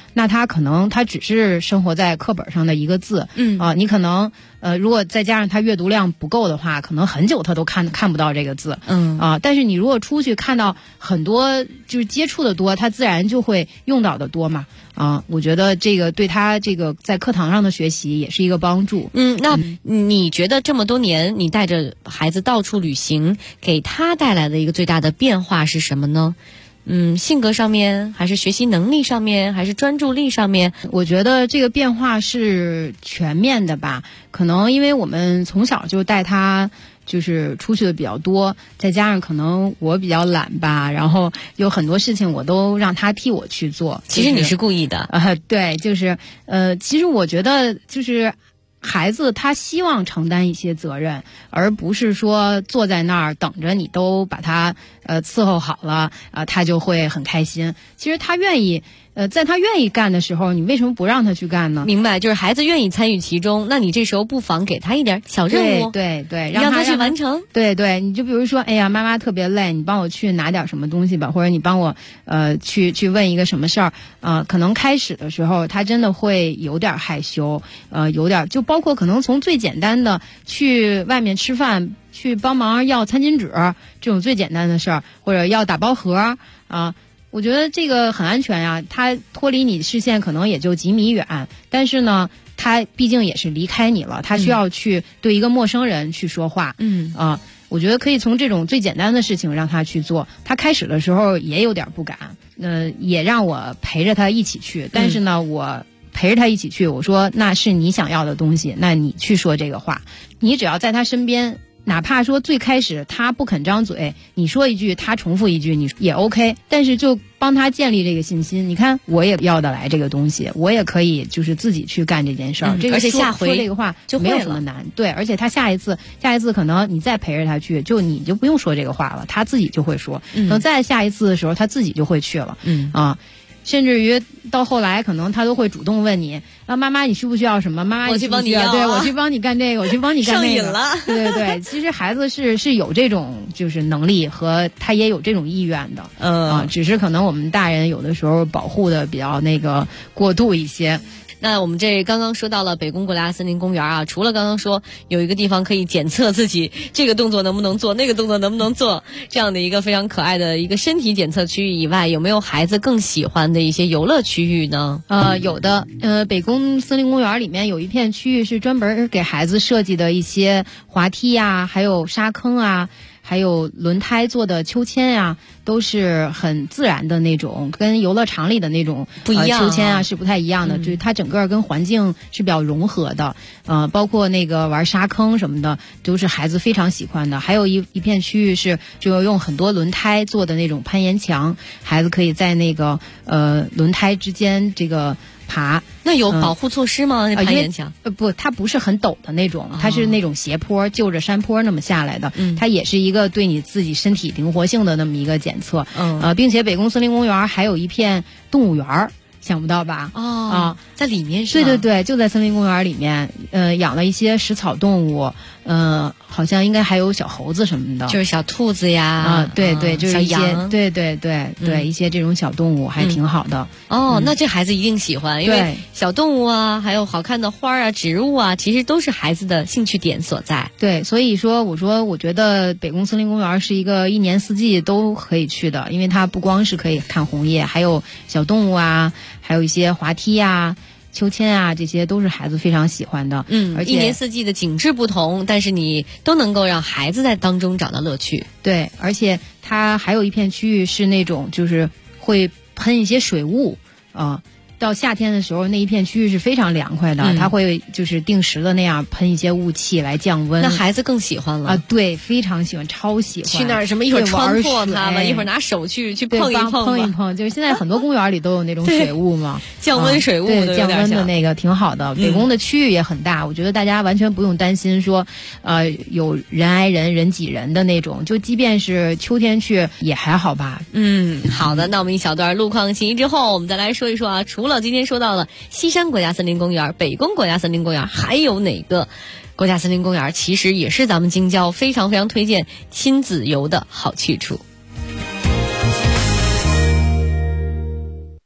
那他可能他只是生活在课本上的一个字，你可能如果再加上他阅读量不够的话，可能很久他都看不到这个字，但是你如果出去看到很多就是接触的多，他自然就会用到的多嘛。我觉得这个对他这个在课堂上的学习也是一个帮助。 那你觉得这么多年你带着孩子到处旅行，给他带来的一个最大的变化是什么呢？性格上面，还是学习能力上面，还是专注力上面？ 我觉得这个变化是全面的吧。可能因为我们从小就带他就是出去的比较多，再加上可能我比较懒吧，然后有很多事情我都让他替我去做。 其实你是故意的。 对，就是其实我觉得就是孩子他希望承担一些责任，而不是说坐在那儿等着你都把他伺候好了他就会很开心。其实他愿意在他愿意干的时候，你为什么不让他去干呢？ 明白，就是孩子愿意参与其中，那你这时候不妨给他一点小任务， 对， 让他去完成。 对，你就比如说，哎呀，妈妈特别累，你帮我去拿点什么东西吧，或者你帮我去问一个什么事儿可能开始的时候他真的会有点害羞，有点就包括可能从最简单的去外面吃饭，去帮忙要餐巾纸这种最简单的事儿，或者要打包盒我觉得这个很安全呀，他脱离你视线可能也就几米远，但是呢他毕竟也是离开你了，他需要去对一个陌生人去说话。我觉得可以从这种最简单的事情让他去做。他开始的时候也有点不敢，也让我陪着他一起去，但是呢我陪着他一起去，我说那是你想要的东西，那你去说这个话，你只要在他身边，哪怕说最开始他不肯张嘴，你说一句他重复一句，你也 OK， 但是就帮他建立这个信心。你看我也要得来这个东西，我也可以就是自己去干这件事儿，这个而且下回说这个话就没有什么难。对，而且他下一次可能你再陪着他去，你就不用说这个话了，他自己就会说。等再下一次的时候他自己就会去了。甚至于到后来可能他都会主动问你妈妈你需不需要什么，妈妈我去帮你要， 对，我去帮你干这个，我去帮你干那个。 上瘾了。 对，其实孩子是有这种就是能力和他也有这种意愿的。只是可能我们大人有的时候保护的比较过度一些。 那我们这刚刚说到了北宫国家森林公园除了刚刚说有一个地方可以检测自己这个动作能不能做，那个动作能不能做，这样的一个非常可爱的一个身体检测区域以外，有没有孩子更喜欢的一些游乐区域呢？ 有的。北宫森林公园里面有一片区域是专门给孩子设计的一些滑梯还有沙坑还有轮胎做的秋千都是很自然的那种，跟游乐场里的那种不一样秋千是不太一样的，就是它整个跟环境是比较融合的。包括那个玩沙坑什么的都是孩子非常喜欢的。还有一片区域是就用很多轮胎做的那种攀岩墙，孩子可以在那个轮胎之间这个爬。 那有保护措施吗？那攀岩墙不，它不是很陡的那种，它是那种斜坡，就着山坡那么下来的。它也是一个对你自己身体灵活性的那么一个检测。并且北宫森林公园还有一片动物园，想不到吧？ 在里面是吗？ 对，就在森林公园里面，养了一些食草动物，好像应该还有小猴子什么的， 就是小兔子呀， 对，就是一些小羊， 对，一些这种小动物还挺好的。 那这孩子一定喜欢，因为小动物还有好看的花植物其实都是孩子的兴趣点所在。 对，所以说我觉得北宫森林公园是一个一年四季都可以去的，因为它不光是可以看红叶，还有小动物还有一些滑梯秋千这些都是孩子非常喜欢的。而且一年四季的景致不同，但是你都能够让孩子在当中找到乐趣。 对，而且它还有一片区域是那种就是会喷一些水雾到夏天的时候，那一片区域是非常凉快的，它会就是定时的那样喷一些雾气来降温。 那孩子更喜欢了对，非常喜欢，超喜欢。 去那儿什么一会儿穿破它吧，一会儿拿手去碰一碰， 就是现在很多公园里都有那种水雾嘛， 降温水雾， 对，降温的那个挺好的。北宫的区域也很大，我觉得大家完全不用担心说有人挨人人挤人的那种，就即便是秋天去也还好吧。 好的，那我们一小段路况信息之后，我们再来说一说除了今天说到了西山国家森林公园、北宫国家森林公园，还有哪个国家森林公园其实也是咱们京郊非常非常推荐亲子游的好去处。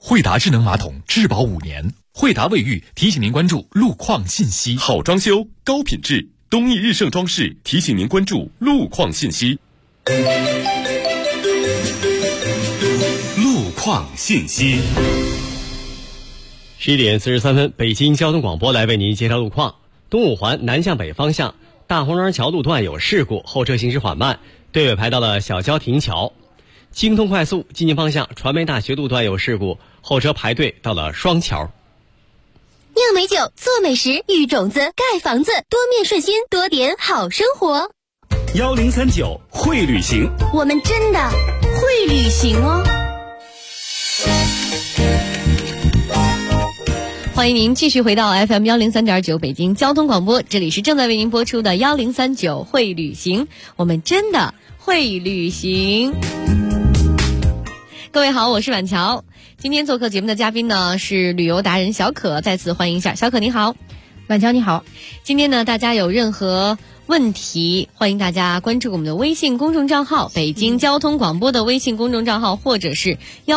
惠达智能马桶质保5年。惠达卫浴提醒您关注路况信息。 好装修，高品质，东义日盛装饰提醒您关注路况信息。 路况信息。 11点43分，北京交通广播来为您介绍路况。东五环南向北方向大红园桥路段有事故，后车行驶缓慢，队尾排到了小交亭桥。京通快速进京方向传媒大学路段有事故，后车排队到了双桥。 酿美酒，做美食，育种子，盖房子，多面顺心，多点好生活。 1039会旅行， 我们真的会旅行哦。欢迎您继续回到 FM 103.9北京交通广播，这里是正在为您播出的1039会旅行，我们真的会旅行。各位好，我是婉乔。今天做客节目的嘉宾呢是旅游达人小可，再次欢迎一下小可。你好。 婉乔你好。 今天呢大家有任何问题，欢迎大家关注我们的微信公众账号，北京交通广播的微信公众账号，或者是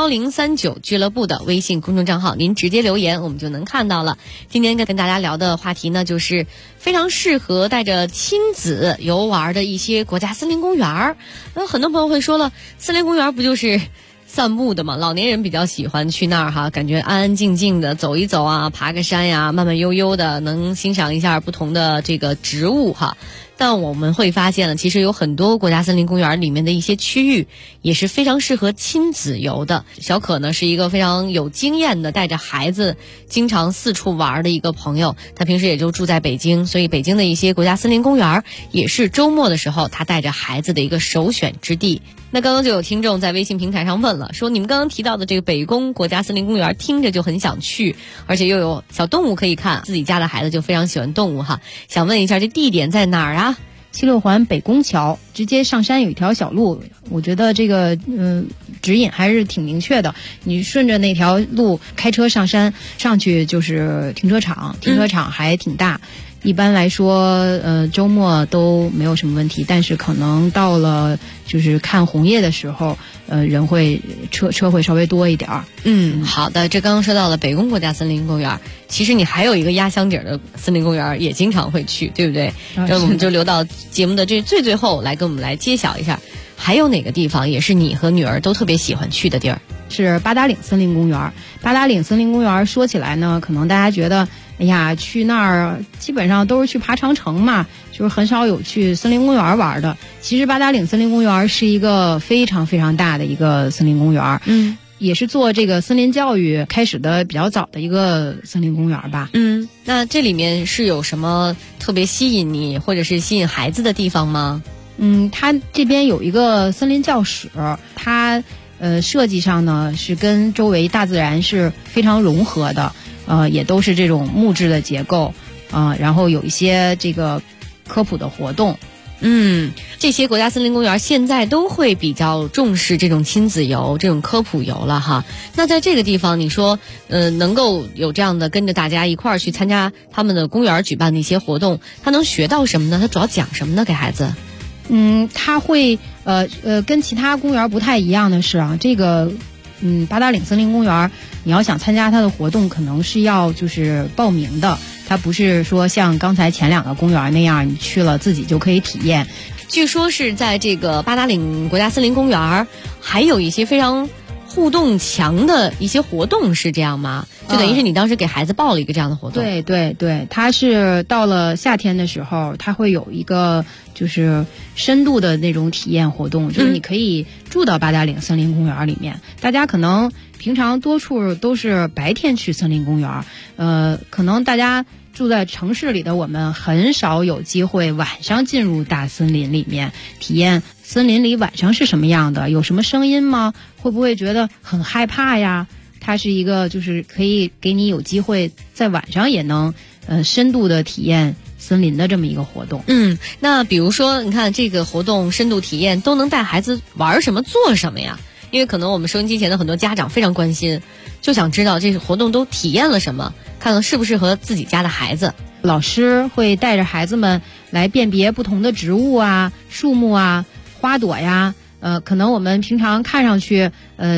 1039俱乐部的微信公众账号，您直接留言我们就能看到了。今天跟大家聊的话题呢，就是非常适合带着亲子游玩的一些国家森林公园。很多朋友会说了，森林公园不就是散步的嘛，老年人比较喜欢去那儿哈，感觉安安静静的走一走啊，爬个山呀，慢慢悠悠的能欣赏一下不同的这个植物哈。但我们会发现了，其实有很多国家森林公园里面的一些区域也是非常适合亲子游的。小可呢是一个非常有经验的带着孩子经常四处玩的一个朋友，他平时也就住在北京，所以北京的一些国家森林公园也是周末的时候他带着孩子的一个首选之地。那刚刚就有听众在微信平台上问了，说你们刚刚提到的这个北宫国家森林公园听着就很想去，而且又有小动物可以看，自己家的孩子就非常喜欢动物哈，想问一下这地点在哪儿啊 ？76环北宫桥直接上山有一条小路，我觉得这个指引还是挺明确的。你顺着那条路开车上山，上去就是停车场，停车场还挺大。一般来说周末都没有什么问题，但是可能到了就是看红叶的时候人会车会稍微多一点儿。 好的，这刚刚说到了北宫国家森林公园，其实你还有一个压箱底的森林公园也经常会去，对不对？那我们就留到节目的这最后来跟我们来揭晓一下，还有哪个地方也是你和女儿都特别喜欢去的地儿？ 是八达岭森林公园。八达岭森林公园说起来呢，可能大家觉得哎呀，去那儿基本上都是去爬长城嘛，就是很少有去森林公园玩的。其实八达岭森林公园是一个非常非常大的一个森林公园，也是做这个森林教育开始的比较早的一个森林公园吧。 那这里面是有什么特别吸引你或者是吸引孩子的地方吗？ 它这边有一个森林教室，它设计上呢是跟周围大自然是非常融合的，也都是这种木质的结构，然后有一些这个科普的活动。 这些国家森林公园现在都会比较重视这种亲子游，这种科普游了哈。那在这个地方，你说能够有这样的跟着大家一块儿去参加他们的公园举办的一些活动，他能学到什么呢？他主要讲什么呢？给孩子？ 他会跟其他公园不太一样的是啊，这个八达岭森林公园，你要想参加它的活动，可能是要就是报名的，它不是说像刚才前两个公园那样，你去了自己就可以体验。 据说是在这个八达岭国家森林公园，还有一些非常互动强的一些活动，是这样吗？就等于是你当时给孩子报了一个这样的活动。 对对对，它是到了夏天的时候，它会有一个就是深度的那种体验活动，就是你可以住到八达岭森林公园里面。大家可能平常多处都是白天去森林公园，可能大家住在城市里的我们很少有机会晚上进入大森林里面体验森林里晚上是什么样的，有什么声音吗？会不会觉得很害怕呀？它是一个就是可以给你有机会在晚上也能深度的体验森林的这么一个活动。 那比如说你看这个活动深度体验都能带孩子玩什么做什么呀？因为可能我们收音机前的很多家长非常关心，就想知道这个活动都体验了什么，看看适不适合自己家的孩子。 老师会带着孩子们来辨别不同的植物啊、树木啊、花朵呀，可能我们平常看上去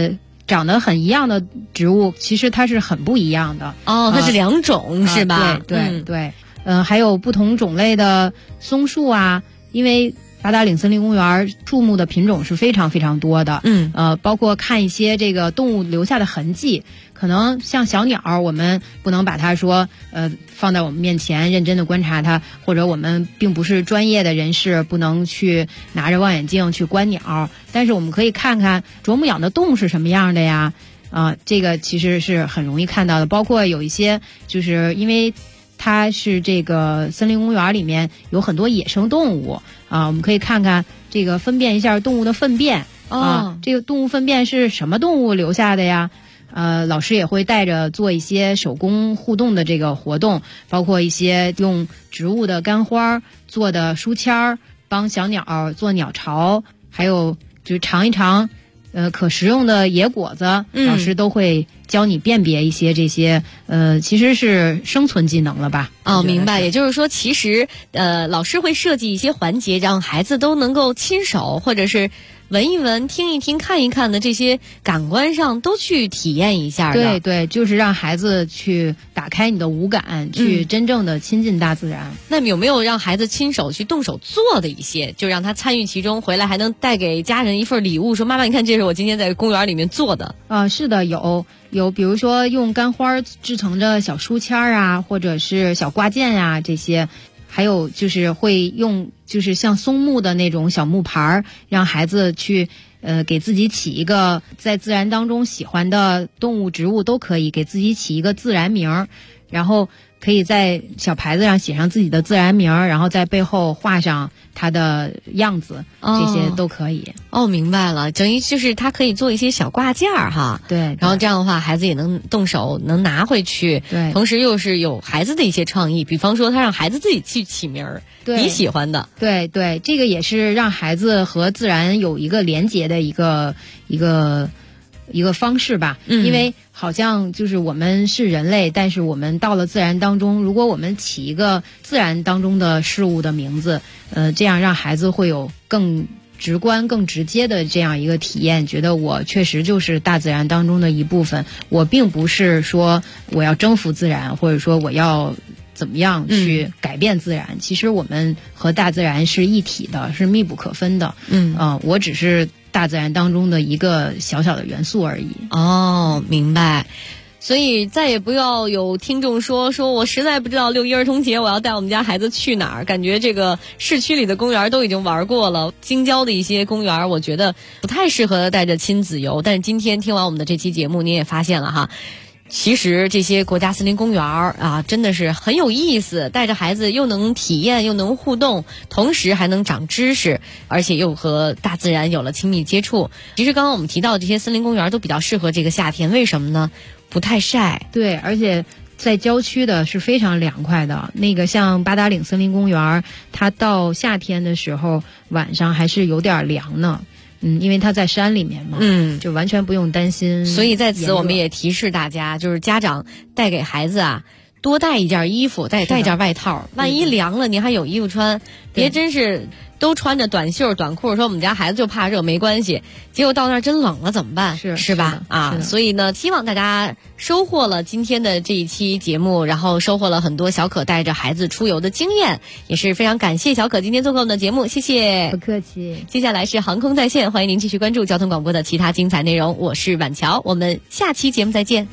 长得很一样的植物，其实它是很不一样的。 哦，它是两种，是吧？ 对。还有不同种类的松树啊，因为八达岭森林公园树木的品种是非常非常多的。包括看一些这个动物留下的痕迹，可能像小鸟，我们不能把它说放在我们面前认真的观察它，或者我们并不是专业的人士，不能去拿着望远镜去观鸟，但是我们可以看看啄木鸟的洞是什么样的呀。这个其实是很容易看到的。包括有一些就是因为它是这个森林公园里面有很多野生动物我们可以看看这个分辨一下动物的粪便这个动物粪便是什么动物留下的呀？老师也会带着做一些手工互动的这个活动，包括一些用植物的干花做的书签，帮小鸟做鸟巢，还有就是尝一尝可食用的野果子，老师都会教你辨别一些这些其实是生存技能了吧？ 明白。也就是说，其实老师会设计一些环节，让孩子都能够亲手或者是闻一闻、听一听、看一看的这些感官上都去体验一下的。 对，就是让孩子去打开你的五感，去真正的亲近大自然。 那么有没有让孩子亲手去动手做的一些，就让他参与其中，回来还能带给家人一份礼物，说妈妈你看这是我今天在公园里面做的？ 是的，有比如说用干花制成的小书签啊，或者是小挂件啊这些。还有就是会用就是像松木的那种小木牌，让孩子去给自己起一个在自然当中喜欢的动物植物都可以给自己起一个自然名，然后可以在小牌子上写上自己的自然名，然后在背后画上它的样子，这些都可以。 明白了，等于就是它可以做一些小挂件哈。 对， 然后这样的话孩子也能动手能拿回去。 对， 同时又是有孩子的一些创意，比方说他让孩子自己去起名儿，你喜欢的。 对，这个也是让孩子和自然有一个连结的一个方式吧。因为好像就是我们是人类，但是我们到了自然当中，如果我们起一个自然当中的事物的名字，这样让孩子会有更直观、更直接的这样一个体验，觉得我确实就是大自然当中的一部分。我并不是说我要征服自然，或者说我要怎么样去改变自然。其实我们和大自然是一体的，是密不可分的。我只是大自然当中的一个小小的元素而已。 明白。所以再也不要有听众说我实在不知道六一儿童节我要带我们家孩子去哪儿，感觉这个市区里的公园都已经玩过了，京郊的一些公园我觉得不太适合带着亲子游。但是今天听完我们的这期节目，你也发现了哈，其实这些国家森林公园真的是很有意思，带着孩子又能体验又能互动，同时还能长知识，而且又和大自然有了亲密接触。其实刚刚我们提到的这些森林公园都比较适合这个夏天，为什么呢？不太晒。 对，而且在郊区的是非常凉快的。那个像八达岭森林公园，它到夏天的时候晚上还是有点凉呢。因为它在山里面嘛，就完全不用担心。 所以在此我们也提示大家，就是家长带给孩子多带一件衣服，带一件外套，万一凉了您还有衣服穿，别真是都穿着短袖短裤，说我们家孩子就怕热没关系，结果到那儿真冷了怎么办？是吧？所以呢，希望大家收获了今天的这一期节目，然后收获了很多小可带着孩子出游的经验，也是非常感谢小可今天做客我们的节目，谢谢。 不客气。 接下来是航空在线，欢迎您继续关注交通广播的其他精彩内容，我是婉乔，我们下期节目再见。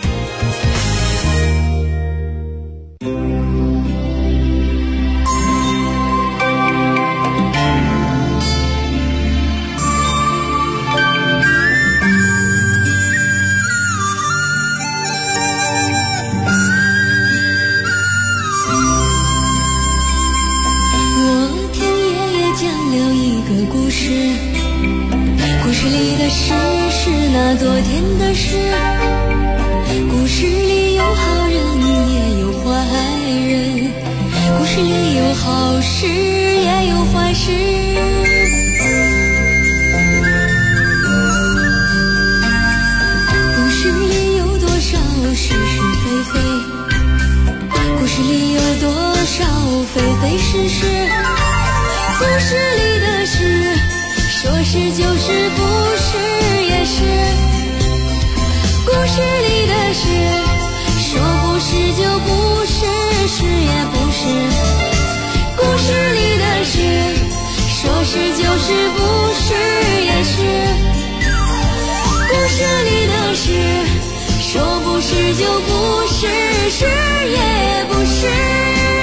那昨天的事，故事里有好人也有坏人，故事里有好事也有坏事。故事里有多少是是非非，故事里有多少非非是是，故事里的事说是就是，不是也是。 事里的事，说不是就不是，是也不是。故事里的事，说是就是不是也是。故事里的事，说不是就不是，是也不是。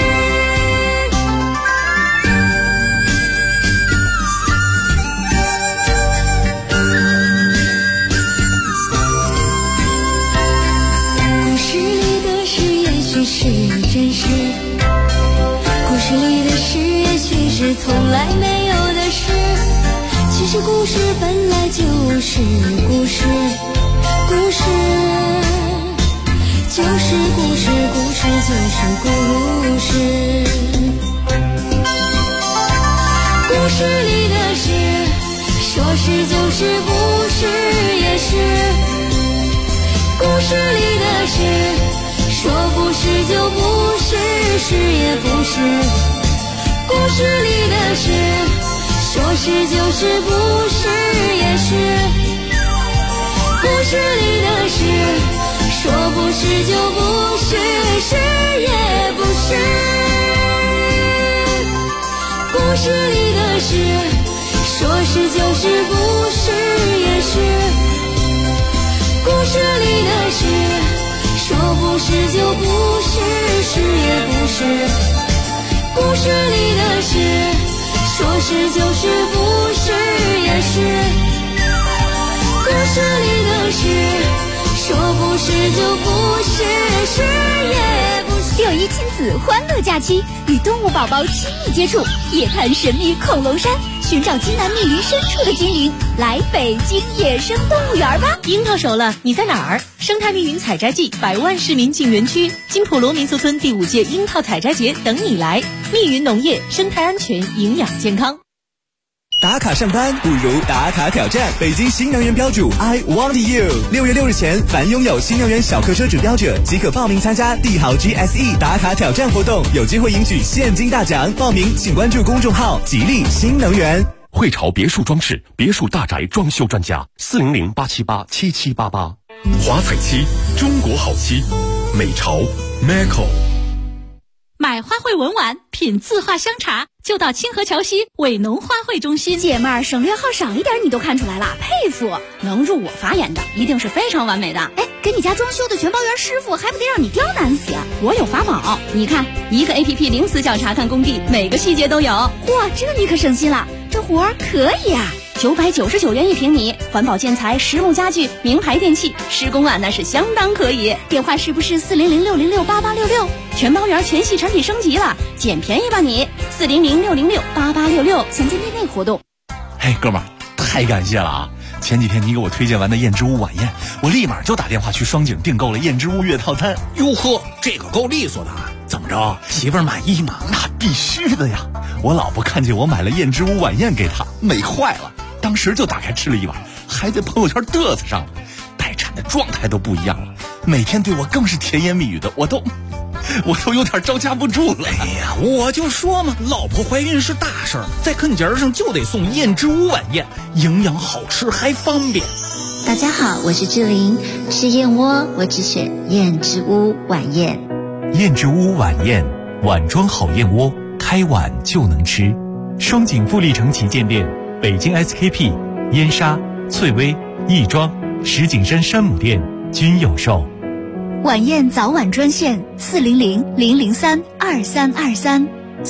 是真实，故事里的事也许是从来没有的事。其实故事本来就是故事，故事就是故事，故事就是故事。故事里的事，说是就是不是也是。故事里的事，说不是就不是，是也不是。故事里的事，说是就是不是也是。故事里的事，说不是就不是，是也不是。故事里的事，说是就是不是也是。故事里的事，说不是就不是，是也不是。故事里的事，说是就是不是也是。故事里的事，说不是就不是，是也不是。 6·1亲子欢乐假期，与动物宝宝亲密接触，夜探神秘恐龙山，寻找金南密林深处的精灵，来北京野生动物园吧！ 樱桃熟了，你在哪儿？生态密云采摘季，100万市民进园区，金普罗民俗村第5届樱桃采摘节等你来。密云农业，生态安全，营养健康。 打卡上班不如打卡挑战，北京新能源标主 I Want You。6月6日前，凡拥有新能源小客车主标者即可报名参加帝豪 GSE 打卡挑战活动，有机会赢取现金大奖。报名请关注公众号吉利新能源。 汇潮别墅装饰，别墅大宅装修专家，400-878-7788。 华彩漆，中国好漆，美潮 Macco。 买花卉文玩，品字画香茶，就到清河桥西伟农花卉中心。 姐妹儿，省略号少一点你都看出来了，佩服！能入我法眼的，一定是非常完美的。哎，给你家装修的全包圆师傅，还不得让你刁难死？我有法宝，你看，一个 APP 零死角查看工地，每个细节都有。嚯，这你可省心了，这活儿可以啊！999元1平米，环保建材、实木家具、名牌电器，施工啊那是相当可以。电话是不是400-606-8866？全包圆全系产品升级了，捡便宜吧你！400-606-8866，详见店内活动。 嘿，哥们儿，太感谢了啊！前几天你给我推荐完的燕之屋晚宴，我立马就打电话去双井订购了燕之屋月套餐。 哟呵，这个够利索的，怎么着？媳妇儿满意吗？ 那必须的呀！我老婆看见我买了燕之屋晚宴给她，美坏了。当时就打开吃了一碗，还在朋友圈嘚瑟上了，待产的状态都不一样了，每天对我更是甜言蜜语的，我都有点招架不住了。 哎呀，我就说嘛，老婆怀孕是大事儿，在坑节上就得送燕之屋晚宴，营养好吃还方便。 大家好，我是志玲，吃燕窝我只选燕之屋晚宴。 燕之屋晚宴，碗装好燕窝，开碗就能吃。双井富力城旗舰店，北京 SKP、燕莎、翠微、亦庄、石景山山姆店均有售。 晚宴早晚专线400-003-2323。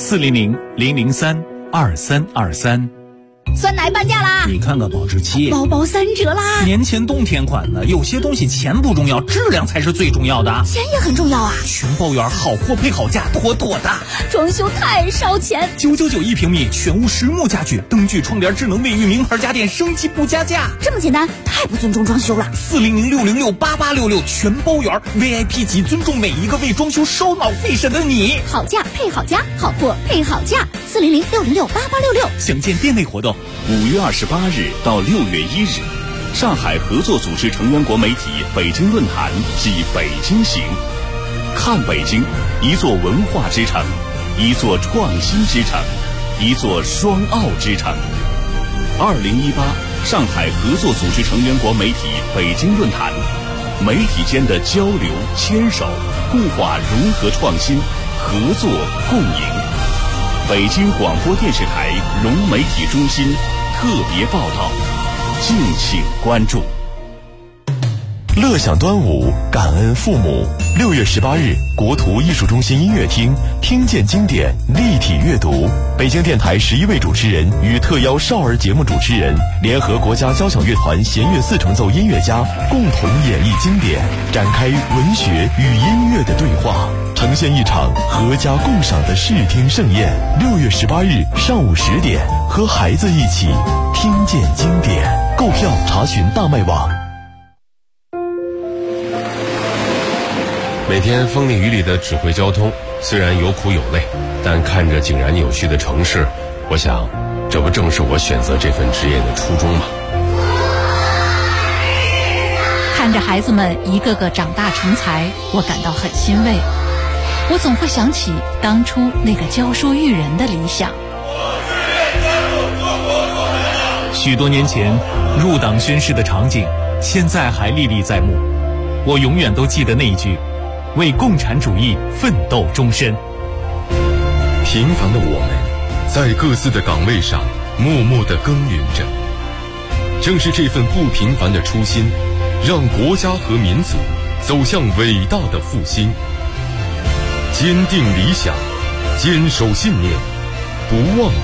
400-003-2323。 酸奶半价啦！ 你看看保质期， 包包3折啦！ 年前冬天款的，有些东西钱不重要，质量才是最重要的。 钱也很重要啊！ 全包圆，好货配好价，妥妥的。 装修太烧钱 ，9991平米，全屋实木家具，灯具、窗帘、智能卫浴，名牌家电，升级不加价。 这么简单，太不尊重装修了。 400-606-8866，全包圆 VIP 级，尊重每一个为装修烧脑费神的你。 好价配好家，好货配好价。400-606-8866， 详见店内活动。 5月28日到6月1日，上海合作组织成员国媒体北京论坛暨北京行，看北京，一座文化之城，一座创新之城，一座双奥之城。2018上海合作组织成员国媒体北京论坛媒体间的交流牵手，固化融合创新，合作共赢。北京广播电视台融媒体中心特别报道，敬请关注。 乐享端午，感恩父母。6月18日，国图艺术中心音乐厅听见经典立体阅读，北京电台11位主持人与特邀少儿节目主持人联合国家交响乐团弦乐4重奏音乐家共同演绎经典，展开文学与音乐的对话，呈现一场合家共赏的视听盛宴。6月18日上午10点，和孩子一起听见经典。购票查询大麦网。 每天风里雨里的指挥交通，虽然有苦有累，但看着井然有序的城市，我想，这不正是我选择这份职业的初衷吗？ 看着孩子们一个个长大成才，我感到很欣慰。我总会想起当初那个教书育人的理想。 许多年前入党宣誓的场景，现在还历历在目。我永远都记得那一句：为共产主义奋斗终身。 平凡的我们，在各自的岗位上默默地耕耘着。正是这份不平凡的初心，让国家和民族走向伟大的复兴。坚定理想，坚守信念，不忘